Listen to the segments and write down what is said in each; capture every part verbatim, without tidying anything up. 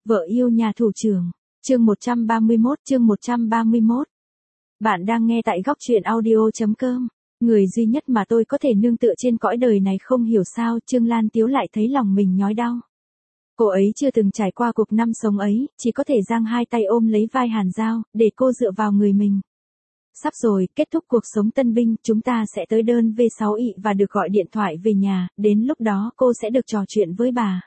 Vợ yêu nhà thủ trưởng. Chương một trăm ba mươi mốt, chương một trăm ba mươi mốt. Bạn đang nghe tại góc truyện audio chấm com. Người duy nhất mà tôi có thể nương tựa trên cõi đời này, không hiểu sao Trương Lan Tiếu lại thấy lòng mình nhói đau. Cô ấy chưa từng trải qua cuộc năm sống ấy, chỉ có thể giang hai tay ôm lấy vai Hàn Giao, để cô dựa vào người mình. Sắp rồi, kết thúc cuộc sống tân binh, chúng ta sẽ tới đơn V sáu ị và được gọi điện thoại về nhà, đến lúc đó cô sẽ được trò chuyện với bà.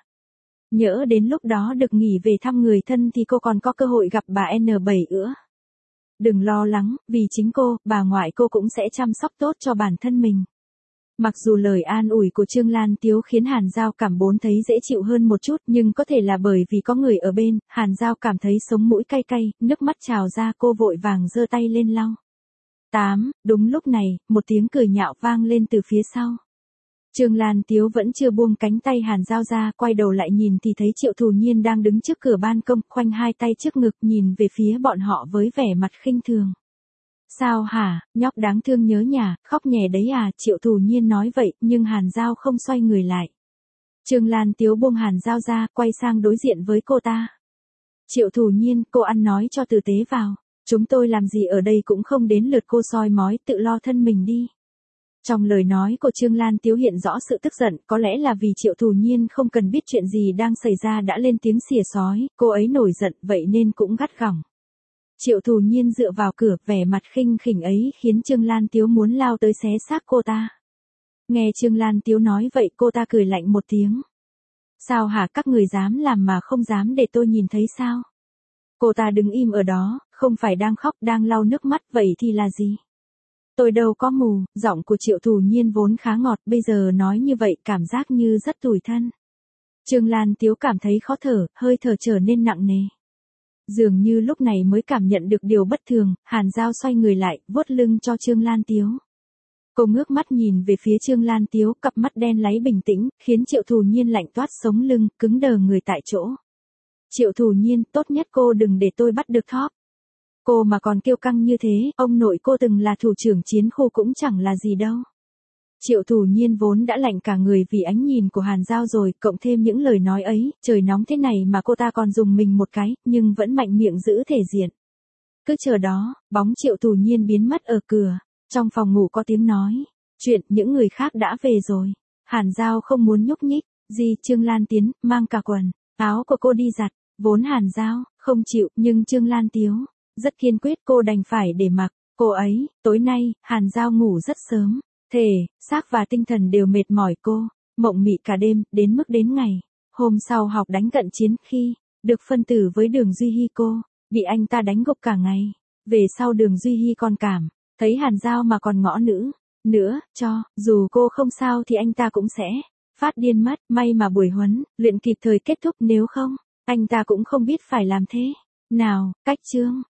Nhỡ đến lúc đó được nghỉ về thăm người thân thì cô còn có cơ hội gặp bà N bảy nữa. Đừng lo lắng, vì chính cô, bà ngoại cô cũng sẽ chăm sóc tốt cho bản thân mình. Mặc dù lời an ủi của Trương Lan Tiếu khiến Hàn Giao cảm bốn thấy dễ chịu hơn một chút, nhưng có thể là bởi vì có người ở bên, Hàn Giao cảm thấy sống mũi cay cay, nước mắt trào ra, cô vội vàng giơ tay lên lau. Tám, đúng lúc này, một tiếng cười nhạo vang lên từ phía sau. Trương Lan Tiếu vẫn chưa buông cánh tay Hàn Giao ra, quay đầu lại nhìn thì thấy Triệu Thù Nhiên đang đứng trước cửa ban công, khoanh hai tay trước ngực nhìn về phía bọn họ với vẻ mặt khinh thường. Sao hả, nhóc đáng thương nhớ nhà, khóc nhè đấy à, Triệu Thù Nhiên nói vậy, nhưng Hàn Giao không xoay người lại. Trương Lan Tiếu buông Hàn Giao ra, quay sang đối diện với cô ta. Triệu Thù Nhiên, cô ăn nói cho tử tế vào, chúng tôi làm gì ở đây cũng không đến lượt cô soi mói, tự lo thân mình đi. Trong lời nói của Trương Lan Tiếu hiện rõ sự tức giận, có lẽ là vì Triệu Thù Nhiên không cần biết chuyện gì đang xảy ra đã lên tiếng xỉa xói, cô ấy nổi giận vậy nên cũng gắt gỏng. Triệu Thù Nhiên dựa vào cửa, vẻ mặt khinh khỉnh ấy khiến Trương Lan Tiếu muốn lao tới xé xác cô ta. Nghe Trương Lan Tiếu nói vậy, cô ta cười lạnh một tiếng. Sao hả, các người dám làm mà không dám để tôi nhìn thấy sao? Cô ta đứng im ở đó, không phải đang khóc, đang lau nước mắt, vậy thì là gì? Tôi đâu có mù, giọng của Triệu Thù Nhiên vốn khá ngọt, bây giờ nói như vậy cảm giác như rất tủi thân. Trương Lan Tiếu cảm thấy khó thở, hơi thở trở nên nặng nề. Dường như lúc này mới cảm nhận được điều bất thường, Hàn Giao xoay người lại, vuốt lưng cho Trương Lan Tiếu. Cô ngước mắt nhìn về phía Trương Lan Tiếu, cặp mắt đen láy bình tĩnh, khiến Triệu Thù Nhiên lạnh toát sống lưng, cứng đờ người tại chỗ. Triệu Thù Nhiên, tốt nhất cô đừng để tôi bắt được thóp. Cô mà còn kiêu căng như thế, ông nội cô từng là thủ trưởng chiến khu cũng chẳng là gì đâu. Triệu Thù Nhiên vốn đã lạnh cả người vì ánh nhìn của Hàn Giao rồi, cộng thêm những lời nói ấy, trời nóng thế này mà cô ta còn dùng mình một cái, nhưng vẫn mạnh miệng giữ thể diện. Cứ chờ đó, bóng Triệu Thù Nhiên biến mất ở cửa, trong phòng ngủ có tiếng nói, chuyện những người khác đã về rồi. Hàn Giao không muốn nhúc nhích, gì Trương Lan Tiến, mang cả quần, áo của cô đi giặt, vốn Hàn Giao, không chịu, nhưng Trương Lan Tiếu rất kiên quyết, cô đành phải để mặc. Cô ấy, tối nay, Hàn Giao ngủ rất sớm, thể, xác và tinh thần đều mệt mỏi, cô mộng mị cả đêm, đến mức đến ngày hôm sau học đánh cận chiến khi được phân tử với Đường Duy Hy, cô bị anh ta đánh gục cả ngày. Về sau Đường Duy Hy còn cảm thấy Hàn Giao mà còn ngõ nữ nữa, cho dù cô không sao thì anh ta cũng sẽ phát điên mất. May mà buổi huấn luyện kịp thời kết thúc, nếu không anh ta cũng không biết phải làm thế nào. Cách chương